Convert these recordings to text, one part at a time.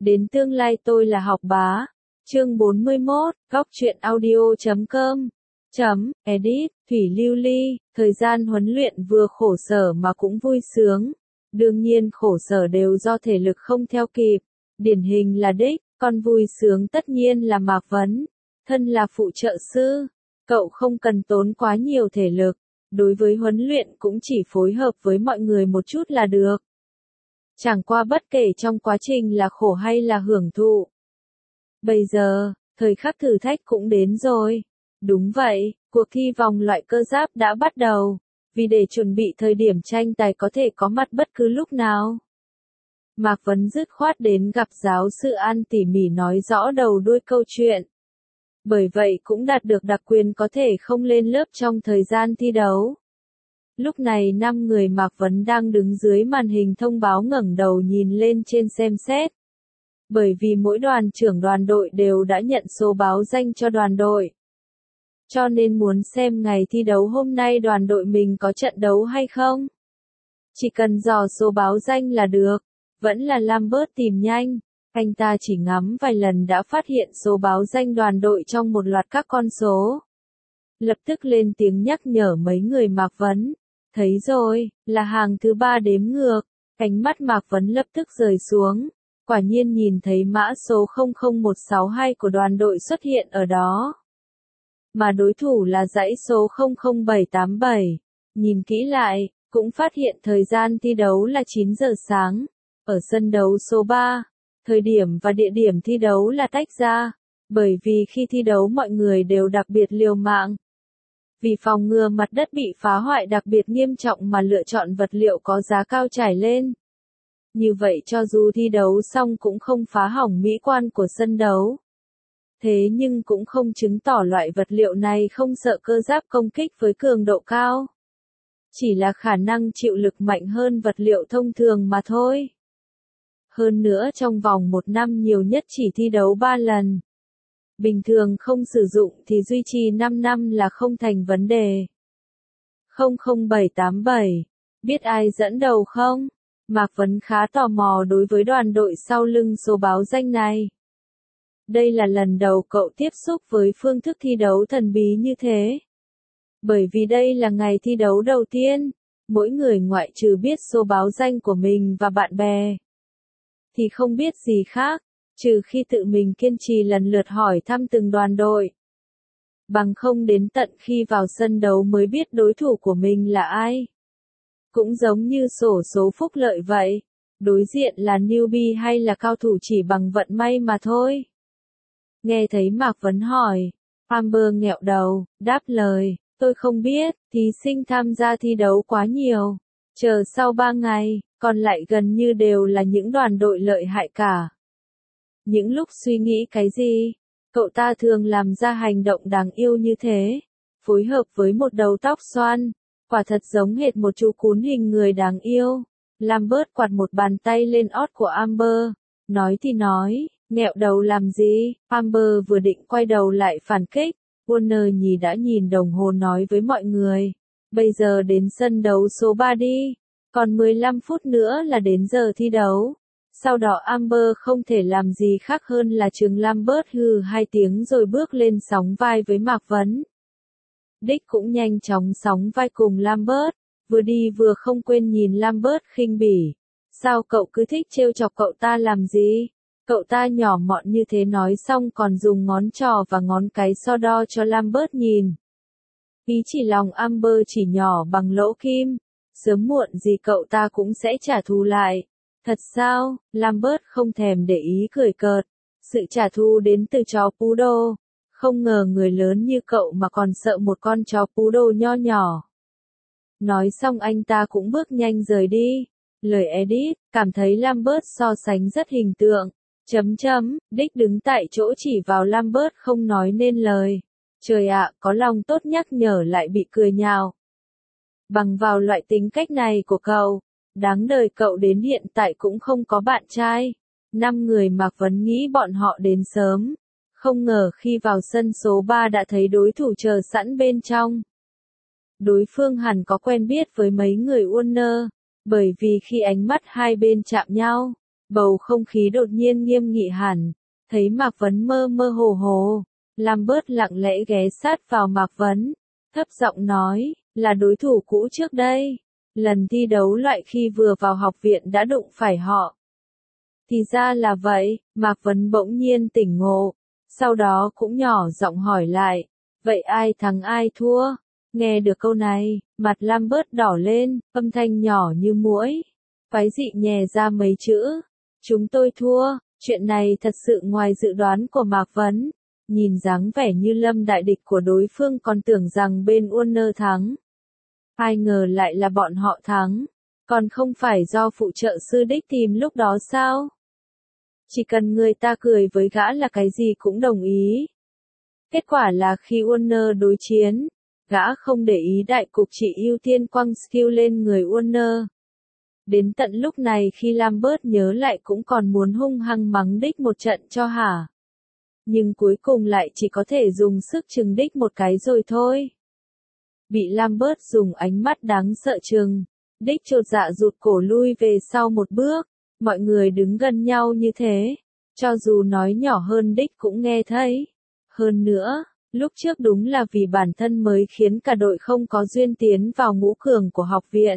Đến tương lai tôi là học bá. Chương 41, góc truyện audio.com. Edit, Thủy Lưu Ly, thời gian huấn luyện vừa khổ sở mà cũng vui sướng. Đương nhiên khổ sở đều do thể lực không theo kịp. Điển hình là Đích, còn vui sướng tất nhiên là Mạc Vấn. Thân là phụ trợ sư, cậu không cần tốn quá nhiều thể lực. Đối với huấn luyện cũng chỉ phối hợp với mọi người một chút là được. Chẳng qua bất kể trong quá trình là khổ hay là hưởng thụ. Bây giờ, thời khắc thử thách cũng đến rồi. Đúng vậy, cuộc thi vòng loại cơ giáp đã bắt đầu. Vì để chuẩn bị thời điểm tranh tài có thể có mặt bất cứ lúc nào. Mạc Vấn dứt khoát đến gặp giáo sư An tỉ mỉ nói rõ đầu đuôi câu chuyện. Bởi vậy cũng đạt được đặc quyền có thể không lên lớp trong thời gian thi đấu. Lúc này 5 người Mạc Vấn đang đứng dưới màn hình thông báo ngẩng đầu nhìn lên trên xem xét. Bởi vì mỗi đoàn trưởng đoàn đội đều đã nhận số báo danh cho đoàn đội. Cho nên muốn xem ngày thi đấu hôm nay đoàn đội mình có trận đấu hay không. Chỉ cần dò số báo danh là được. Vẫn là Lambert tìm nhanh. Anh ta chỉ ngắm vài lần đã phát hiện số báo danh đoàn đội trong một loạt các con số. Lập tức lên tiếng nhắc nhở mấy người Mạc Vấn. Thấy rồi, là hàng thứ 3 đếm ngược. Ánh mắt Mạc Vấn lập tức rời xuống. Quả nhiên nhìn thấy mã số 00162 của đoàn đội xuất hiện ở đó. Mà đối thủ là dãy số 00787. Nhìn kỹ lại, cũng phát hiện thời gian thi đấu là 9 giờ sáng. Ở sân đấu số 3, thời điểm và địa điểm thi đấu là tách ra. Bởi vì khi thi đấu mọi người đều đặc biệt liều mạng. Vì phòng ngừa mặt đất bị phá hoại đặc biệt nghiêm trọng mà lựa chọn vật liệu có giá cao trải lên. Như vậy cho dù thi đấu xong cũng không phá hỏng mỹ quan của sân đấu. Thế nhưng cũng không chứng tỏ loại vật liệu này không sợ cơ giáp công kích với cường độ cao. Chỉ là khả năng chịu lực mạnh hơn vật liệu thông thường mà thôi. Hơn nữa trong vòng 1 năm nhiều nhất chỉ thi đấu 3 lần. Bình thường không sử dụng thì duy trì 5 năm là không thành vấn đề. 00787. Biết ai dẫn đầu không? Mạc Vấn khá tò mò đối với đoàn đội sau lưng số báo danh này. Đây là lần đầu cậu tiếp xúc với phương thức thi đấu thần bí như thế. Bởi vì đây là ngày thi đấu đầu tiên, mỗi người ngoại trừ biết số báo danh của mình và bạn bè. Thì không biết gì khác, trừ khi tự mình kiên trì lần lượt hỏi thăm từng đoàn đội. Bằng không đến tận khi vào sân đấu mới biết đối thủ của mình là ai. Cũng giống như xổ số phúc lợi vậy, đối diện là newbie hay là cao thủ chỉ bằng vận may mà thôi. Nghe thấy Mạc Vấn hỏi, Amber nghẹo đầu, đáp lời, tôi không biết, thí sinh tham gia thi đấu quá nhiều. Chờ sau 3 ngày, còn lại gần như đều là những đoàn đội lợi hại cả. Những lúc suy nghĩ cái gì, cậu ta thường làm ra hành động đáng yêu như thế, phối hợp với một đầu tóc xoăn, quả thật giống hệt một chú cún hình người đáng yêu. Lambert quạt một bàn tay lên ót của Amber, nói thì nói, nghẹo đầu làm gì, Amber vừa định quay đầu lại phản kích, Warner đã nhìn đồng hồ nói với mọi người, bây giờ đến sân đấu số 3 đi, còn 15 phút nữa là đến giờ thi đấu. Sau đó Amber không thể làm gì khác hơn là trừng Lambert hừ 2 tiếng rồi bước lên sóng vai với Mạc Vấn. Đích cũng nhanh chóng sóng vai cùng Lambert, vừa đi vừa không quên nhìn Lambert khinh bỉ. Sao cậu cứ thích trêu chọc cậu ta làm gì? Cậu ta nhỏ mọn như thế nói xong còn dùng ngón trỏ và ngón cái so đo cho Lambert nhìn. Ý chỉ lòng Amber chỉ nhỏ bằng lỗ kim, sớm muộn gì cậu ta cũng sẽ trả thù lại. Thật sao? Lambert không thèm để ý cười cợt. Sự trả thù đến từ chó poodle. Không ngờ người lớn như cậu mà còn sợ một con chó poodle nho nhỏ. Nói xong anh ta cũng bước nhanh rời đi. Lời edit, cảm thấy Lambert so sánh rất hình tượng. Đích đứng tại chỗ chỉ vào Lambert không nói nên lời. Trời ạ, có lòng tốt nhắc nhở lại bị cười nhạo. Bằng vào loại tính cách này của cậu, đáng đời cậu đến hiện tại cũng không có bạn trai. 5 người Mạc Vấn nghĩ bọn họ đến sớm. Không ngờ khi vào sân số 3 đã thấy đối thủ chờ sẵn bên trong. Đối phương hẳn có quen biết với mấy người Warner, bởi vì khi ánh mắt hai bên chạm nhau, Bầu không khí đột nhiên nghiêm nghị hẳn, thấy Mạc Vấn mơ mơ hồ hồ, Lambert lặng lẽ ghé sát vào Mạc Vấn, thấp giọng nói, là đối thủ cũ trước đây. Lần thi đấu loại khi vừa vào học viện đã đụng phải họ. Thì ra là vậy, Mạc Vấn bỗng nhiên tỉnh ngộ, sau đó cũng nhỏ giọng hỏi lại, vậy ai thắng ai thua? Nghe được câu này, mặt Lambert đỏ lên, âm thanh nhỏ như muỗi, phái dị nhè ra mấy chữ, chúng tôi thua. Chuyện này thật sự ngoài dự đoán của Mạc Vấn, nhìn dáng vẻ như lâm đại địch của đối phương còn tưởng rằng bên Warner thắng. Ai ngờ lại là bọn họ thắng, còn không phải do phụ trợ sư đích tìm lúc đó sao? Chỉ cần người ta cười với gã là cái gì cũng đồng ý. Kết quả là khi Warner đối chiến, gã không để ý đại cục, chỉ ưu tiên quăng skill lên người Warner. Đến tận lúc này khi Lambert nhớ lại cũng còn muốn hung hăng mắng đích một trận cho hả. Nhưng cuối cùng lại chỉ có thể dùng sức trừng đích một cái rồi thôi. Bị Lambert dùng ánh mắt đáng sợ trừng, đích chột dạ rụt cổ lui về sau một bước, mọi người đứng gần nhau như thế, cho dù nói nhỏ hơn đích cũng nghe thấy. Hơn nữa, lúc trước đúng là vì bản thân mới khiến cả đội không có duyên tiến vào ngũ cường của học viện.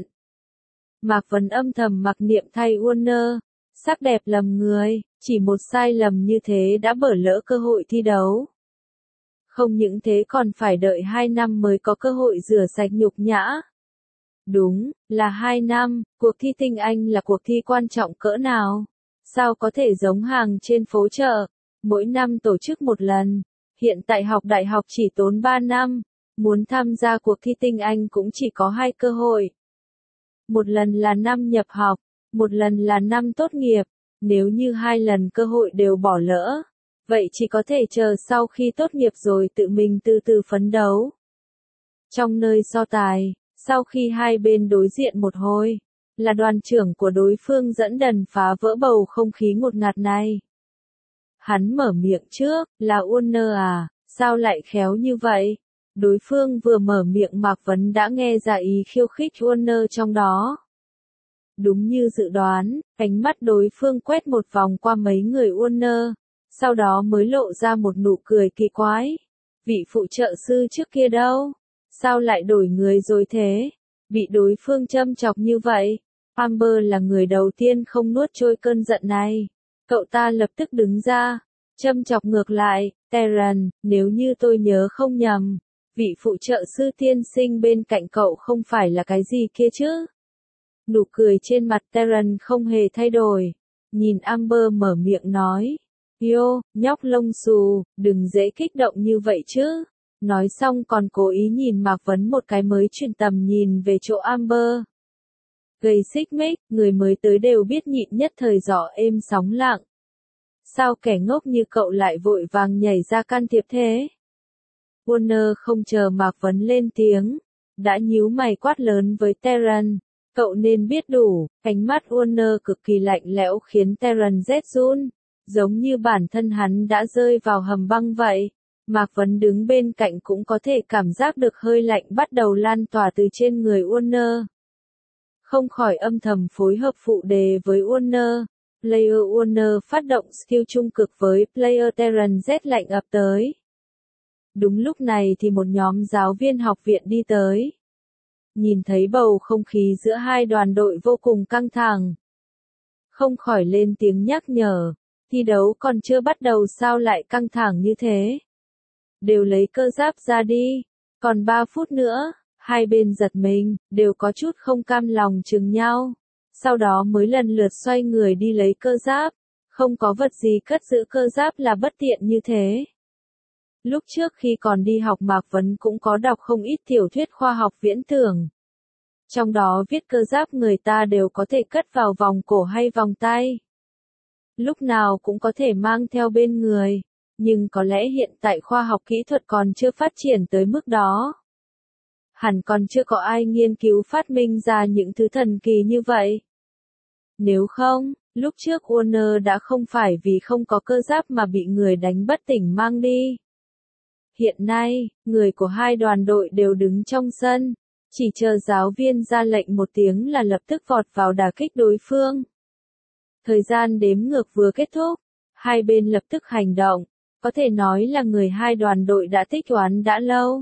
Mạc Vấn âm thầm mặc niệm thay Warner, sắc đẹp lầm người, chỉ một sai lầm như thế đã bỏ lỡ cơ hội thi đấu. Không những thế còn phải đợi 2 năm mới có cơ hội rửa sạch nhục nhã. Đúng, là 2 năm, cuộc thi tinh Anh là cuộc thi quan trọng cỡ nào? Sao có thể giống hàng trên phố chợ, mỗi năm tổ chức một lần, hiện tại học đại học chỉ tốn 3 năm, muốn tham gia cuộc thi tinh Anh cũng chỉ có 2 cơ hội. Một lần là năm nhập học, một lần là năm tốt nghiệp, nếu như 2 lần cơ hội đều bỏ lỡ, vậy chỉ có thể chờ sau khi tốt nghiệp rồi tự mình từ từ phấn đấu. Trong nơi so tài, sau khi hai bên đối diện một hồi, là đoàn trưởng của đối phương dẫn đần phá vỡ bầu không khí ngột ngạt này. Hắn mở miệng trước, là Warner à, sao lại khéo như vậy? Đối phương vừa mở miệng Mạc Vấn đã nghe ra ý khiêu khích Warner trong đó. Đúng như dự đoán, ánh mắt đối phương quét một vòng qua mấy người Warner, sau đó mới lộ ra một nụ cười kỳ quái. Vị phụ trợ sư trước kia đâu? Sao lại đổi người rồi thế? Bị đối phương châm chọc như vậy, Amber là người đầu tiên không nuốt trôi cơn giận này. Cậu ta lập tức đứng ra, châm chọc ngược lại, Terran, nếu như tôi nhớ không nhầm, vị phụ trợ sư tiên sinh bên cạnh cậu không phải là cái gì kia chứ? Nụ cười trên mặt Terran không hề thay đổi, nhìn Amber mở miệng nói, Yo, nhóc lông xù, đừng dễ kích động như vậy chứ. Nói xong còn cố ý nhìn Mạc Vấn một cái mới chuyển tầm nhìn về chỗ Amber. Gây xích mích, người mới tới đều biết nhịn nhất thời gió êm sóng lặng. Sao kẻ ngốc như cậu lại vội vàng nhảy ra can thiệp thế? Warner không chờ Mạc Vấn lên tiếng, đã nhíu mày quát lớn với Terran, cậu nên biết đủ. Ánh mắt Warner cực kỳ lạnh lẽo khiến Terran rét run, giống như bản thân hắn đã rơi vào hầm băng vậy. Mạc Vấn đứng bên cạnh cũng có thể cảm giác được hơi lạnh bắt đầu lan tỏa từ trên người Warner. Không khỏi âm thầm phối hợp phụ đề với Warner. Player Warner phát động skill trung cực với Player Terran rét lạnh ập tới. Đúng lúc này thì một nhóm giáo viên học viện đi tới. Nhìn thấy bầu không khí giữa hai đoàn đội vô cùng căng thẳng, không khỏi lên tiếng nhắc nhở, thi đấu còn chưa bắt đầu sao lại căng thẳng như thế? Đều lấy cơ giáp ra đi, còn 3 phút nữa. Hai bên giật mình, đều có chút không cam lòng chừng nhau. Sau đó mới lần lượt xoay người đi lấy cơ giáp. Không có vật gì cất giữ cơ giáp là bất tiện như thế. Lúc trước khi còn đi học Mạc Vấn cũng có đọc không ít tiểu thuyết khoa học viễn tưởng. Trong đó viết cơ giáp người ta đều có thể cất vào vòng cổ hay vòng tay. Lúc nào cũng có thể mang theo bên người. Nhưng có lẽ hiện tại khoa học kỹ thuật còn chưa phát triển tới mức đó. Hẳn còn chưa có ai nghiên cứu phát minh ra những thứ thần kỳ như vậy. Nếu không, lúc trước Warner đã không phải vì không có cơ giáp mà bị người đánh bất tỉnh mang đi. Hiện nay, người của hai đoàn đội đều đứng trong sân, chỉ chờ giáo viên ra lệnh một tiếng là lập tức vọt vào đả kích đối phương. Thời gian đếm ngược vừa kết thúc, hai bên lập tức hành động, có thể nói là người hai đoàn đội đã tích oán đã lâu.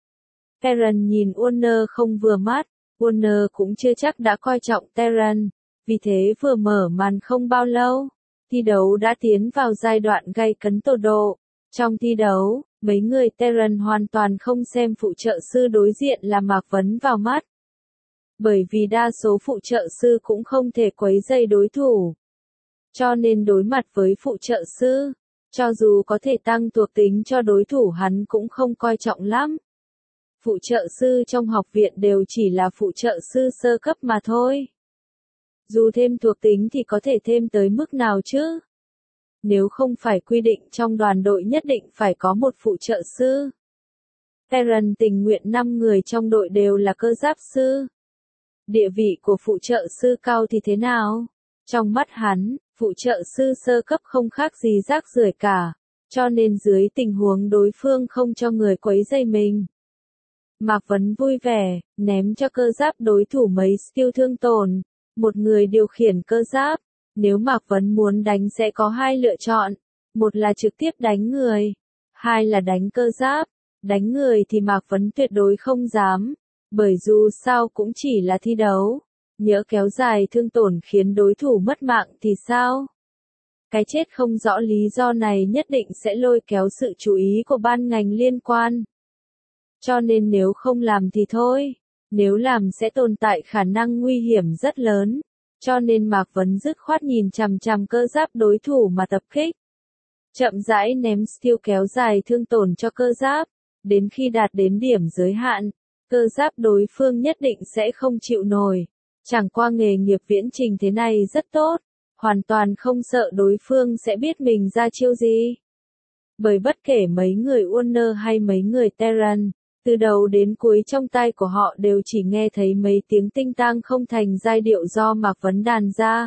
Terran nhìn Warner không vừa mắt, Warner cũng chưa chắc đã coi trọng Terran, vì thế vừa mở màn không bao lâu, thi đấu đã tiến vào giai đoạn gay cấn tột độ. Trong thi đấu, mấy người Terran hoàn toàn không xem phụ trợ sư đối diện là Mạc Vấn vào mắt. Bởi vì đa số phụ trợ sư cũng không thể quấy rầy đối thủ. Cho nên đối mặt với phụ trợ sư, cho dù có thể tăng thuộc tính cho đối thủ hắn cũng không coi trọng lắm. Phụ trợ sư trong học viện đều chỉ là phụ trợ sư sơ cấp mà thôi. Dù thêm thuộc tính thì có thể thêm tới mức nào chứ? Nếu không phải quy định trong đoàn đội nhất định phải có một phụ trợ sư. Terran tình nguyện 5 người trong đội đều là cơ giáp sư. Địa vị của phụ trợ sư cao thì thế nào? Trong mắt hắn, phụ trợ sư sơ cấp không khác gì rác rưởi cả, cho nên dưới tình huống đối phương không cho người quấy rầy mình. Mạc Vấn vui vẻ, ném cho cơ giáp đối thủ mấy skill thương tổn, một người điều khiển cơ giáp. Nếu Mạc Vấn muốn đánh sẽ có hai lựa chọn, một là trực tiếp đánh người, hai là đánh cơ giáp. Đánh người thì Mạc Vấn tuyệt đối không dám, bởi dù sao cũng chỉ là thi đấu, nhỡ kéo dài thương tổn khiến đối thủ mất mạng thì sao? Cái chết không rõ lý do này nhất định sẽ lôi kéo sự chú ý của ban ngành liên quan. Cho nên nếu không làm thì thôi, nếu làm sẽ tồn tại khả năng nguy hiểm rất lớn. Cho nên Mạc Vấn dứt khoát nhìn chằm chằm cơ giáp đối thủ mà tập kích. Chậm rãi ném skill kéo dài thương tổn cho cơ giáp, đến khi đạt đến điểm giới hạn, cơ giáp đối phương nhất định sẽ không chịu nổi. Chẳng qua nghề nghiệp viễn trình thế này rất tốt, hoàn toàn không sợ đối phương sẽ biết mình ra chiêu gì. Bởi bất kể mấy người Warner hay mấy người Terran, từ đầu đến cuối trong tai của họ đều chỉ nghe thấy mấy tiếng tinh tang không thành giai điệu do Mạc Vấn đàn ra.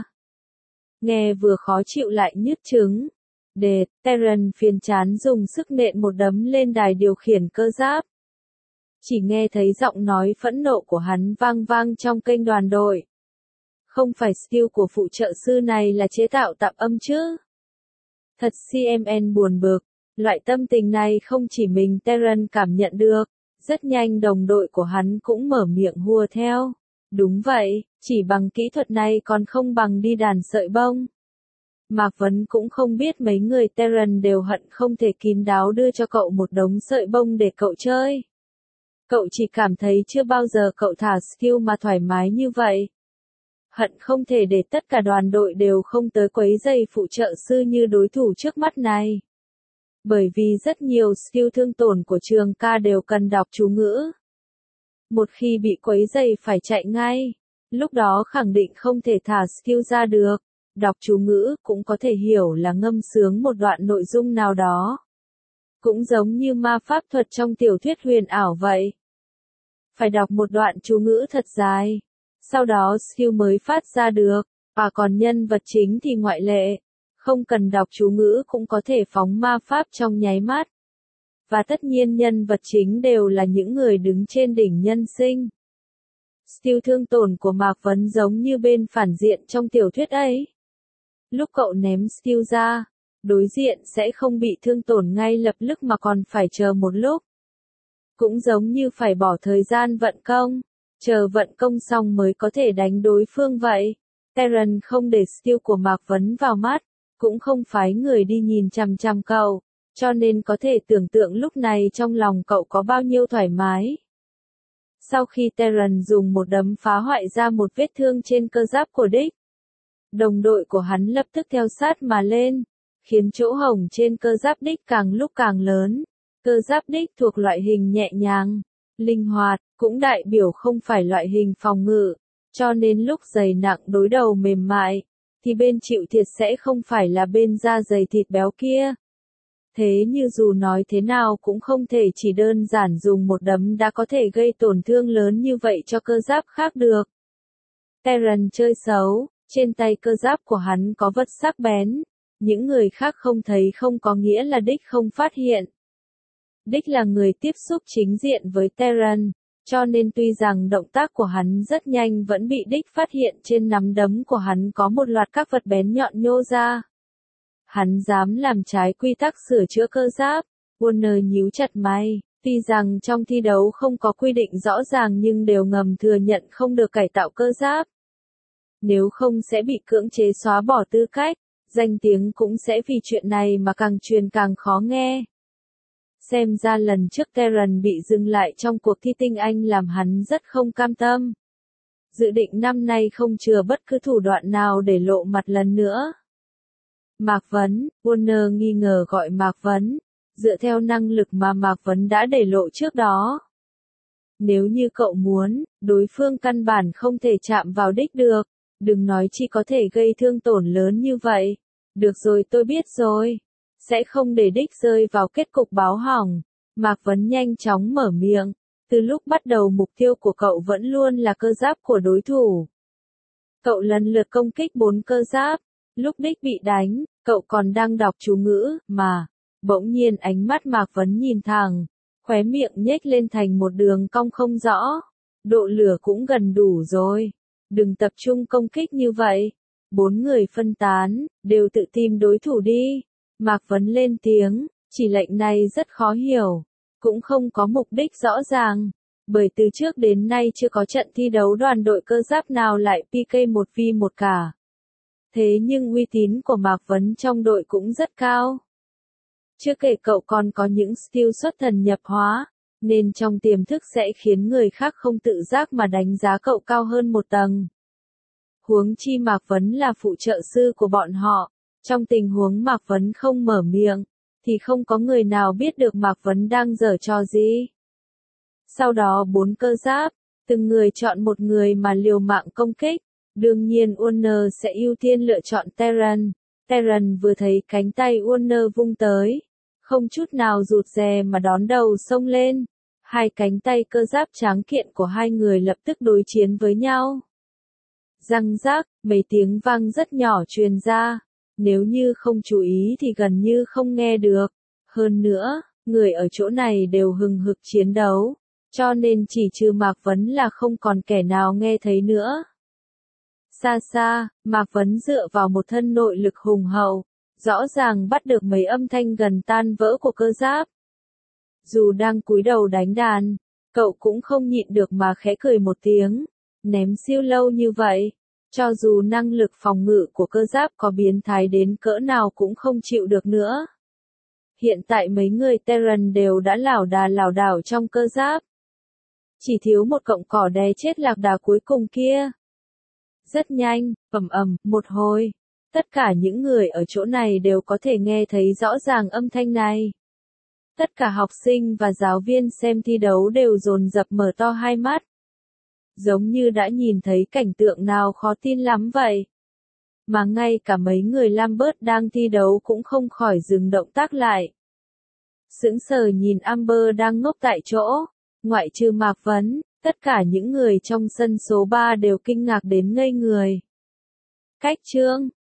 Nghe vừa khó chịu lại nhức trứng. Terran phiền chán dùng sức nện một đấm lên đài điều khiển cơ giáp. Chỉ nghe thấy giọng nói phẫn nộ của hắn vang vang trong kênh đoàn đội. Không phải skill của phụ trợ sư này là chế tạo tạp âm chứ? Thật CMN buồn bực, loại tâm tình này không chỉ mình Terran cảm nhận được. Rất nhanh đồng đội của hắn cũng mở miệng hùa theo. Đúng vậy, chỉ bằng kỹ thuật này còn không bằng đi đàn sợi bông. Mạc Vấn cũng không biết mấy người Terran đều hận không thể kín đáo đưa cho cậu một đống sợi bông để cậu chơi. Cậu chỉ cảm thấy chưa bao giờ cậu thả skill mà thoải mái như vậy. Hận không thể để tất cả đoàn đội đều không tới quấy rầy phụ trợ sư như đối thủ trước mắt này. Bởi vì rất nhiều skill thương tổn của trường ca đều cần đọc chú ngữ. Một khi bị quấy rầy phải chạy ngay, lúc đó khẳng định không thể thả skill ra được. Đọc chú ngữ cũng có thể hiểu là ngâm sướng một đoạn nội dung nào đó. Cũng giống như ma pháp thuật trong tiểu thuyết huyền ảo vậy. Phải đọc một đoạn chú ngữ thật dài, sau đó skill mới phát ra được, và còn nhân vật chính thì ngoại lệ. Không cần đọc chú ngữ cũng có thể phóng ma pháp trong nháy mắt. Và tất nhiên nhân vật chính đều là những người đứng trên đỉnh nhân sinh. Skill thương tổn của Mạc Vấn giống như bên phản diện trong tiểu thuyết ấy. Lúc cậu ném skill ra, đối diện sẽ không bị thương tổn ngay lập tức mà còn phải chờ một lúc. Cũng giống như phải bỏ thời gian vận công, chờ vận công xong mới có thể đánh đối phương vậy. Terran không để skill của Mạc Vấn vào mắt, cũng không phái người đi nhìn chằm chằm cậu, cho nên có thể tưởng tượng lúc này trong lòng cậu có bao nhiêu thoải mái. Sau khi Terran dùng một đấm phá hoại ra một vết thương trên cơ giáp của Dick, đồng đội của hắn lập tức theo sát mà lên, khiến chỗ hổng trên cơ giáp Dick càng lúc càng lớn. Cơ giáp Dick thuộc loại hình nhẹ nhàng, linh hoạt, cũng đại biểu không phải loại hình phòng ngự, cho nên lúc dày nặng đối đầu mềm mại, thì bên chịu thiệt sẽ không phải là bên da dày thịt béo kia. Thế như dù nói thế nào cũng không thể chỉ đơn giản dùng một đấm đã có thể gây tổn thương lớn như vậy cho cơ giáp khác được. Terran chơi xấu, trên tay cơ giáp của hắn có vật sắc bén, những người khác không thấy không có nghĩa là Dick không phát hiện. Dick là người tiếp xúc chính diện với Terran, Cho nên tuy rằng động tác của hắn rất nhanh vẫn bị đích phát hiện trên nắm đấm của hắn có một loạt các vật bén nhọn nhô ra. Hắn dám làm trái quy tắc sửa chữa cơ giáp. Warner nhíu chặt mày. Tuy rằng trong thi đấu không có quy định rõ ràng nhưng đều ngầm thừa nhận không được cải tạo cơ giáp. Nếu không sẽ bị cưỡng chế xóa bỏ tư cách, danh tiếng cũng sẽ vì chuyện này mà càng truyền càng khó nghe. Xem ra lần trước Terran bị dừng lại trong cuộc thi tinh Anh làm hắn rất không cam tâm. Dự định năm nay không chừa bất cứ thủ đoạn nào để lộ mặt lần nữa. Mạc Vấn, Warner nghi ngờ gọi Mạc Vấn, dựa theo năng lực mà Mạc Vấn đã để lộ trước đó. Nếu như cậu muốn, đối phương căn bản không thể chạm vào đích được, đừng nói chỉ có thể gây thương tổn lớn như vậy. Được rồi tôi biết rồi. Sẽ không để đích rơi vào kết cục báo hỏng. Mạc Vấn nhanh chóng mở miệng. Từ lúc bắt đầu mục tiêu của cậu vẫn luôn là cơ giáp của đối thủ. Cậu lần lượt công kích 4 cơ giáp. Lúc đích bị đánh, cậu còn đang đọc chú ngữ, mà. Bỗng nhiên ánh mắt Mạc Vấn nhìn thẳng. Khóe miệng nhếch lên thành một đường cong không rõ. Độ lửa cũng gần đủ rồi. Đừng tập trung công kích như vậy. 4 người phân tán, đều tự tìm đối thủ đi. Mạc Vấn lên tiếng, chỉ lệnh này rất khó hiểu, cũng không có mục đích rõ ràng, bởi từ trước đến nay chưa có trận thi đấu đoàn đội cơ giáp nào lại PK 1v1 cả. Thế nhưng uy tín của Mạc Vấn trong đội cũng rất cao. Chưa kể cậu còn có những skill xuất thần nhập hóa, nên trong tiềm thức sẽ khiến người khác không tự giác mà đánh giá cậu cao hơn một tầng. Huống chi Mạc Vấn là phụ trợ sư của bọn họ. Trong tình huống Mạc Vấn không mở miệng, thì không có người nào biết được Mạc Vấn đang giở trò gì. Sau đó 4 cơ giáp, từng người chọn một người mà liều mạng công kích. Đương nhiên Warner sẽ ưu tiên lựa chọn Terran. Terran vừa thấy cánh tay Warner vung tới, không chút nào rụt rè mà đón đầu xông lên. Hai cánh tay cơ giáp tráng kiện của hai người lập tức đối chiến với nhau. Răng rác, mấy tiếng vang rất nhỏ truyền ra. Nếu như không chú ý thì gần như không nghe được. Hơn nữa, người ở chỗ này đều hừng hực chiến đấu, cho nên chỉ trừ Mạc Vấn là không còn kẻ nào nghe thấy nữa. Xa xa, Mạc Vấn dựa vào một thân nội lực hùng hậu, rõ ràng bắt được mấy âm thanh gần tan vỡ của cơ giáp. Dù đang cúi đầu đánh đàn, cậu cũng không nhịn được mà khẽ cười một tiếng. Ném siêu lâu như vậy, cho dù năng lực phòng ngự của cơ giáp có biến thái đến cỡ nào cũng không chịu được nữa. Hiện tại mấy người Terran đều đã lảo đảo trong cơ giáp. Chỉ thiếu một cọng cỏ đè chết lạc đà cuối cùng kia. Rất nhanh, một hồi, tất cả những người ở chỗ này đều có thể nghe thấy rõ ràng âm thanh này. Tất cả học sinh và giáo viên xem thi đấu đều dồn dập mở to hai mắt. Giống như đã nhìn thấy cảnh tượng nào khó tin lắm vậy. Mà ngay cả mấy người Lambert đang thi đấu cũng không khỏi dừng động tác lại. Sững sờ nhìn Amber đang ngốc tại chỗ, ngoại trừ Mạc Vấn, tất cả những người trong sân số 3 đều kinh ngạc đến ngây người. Cách chương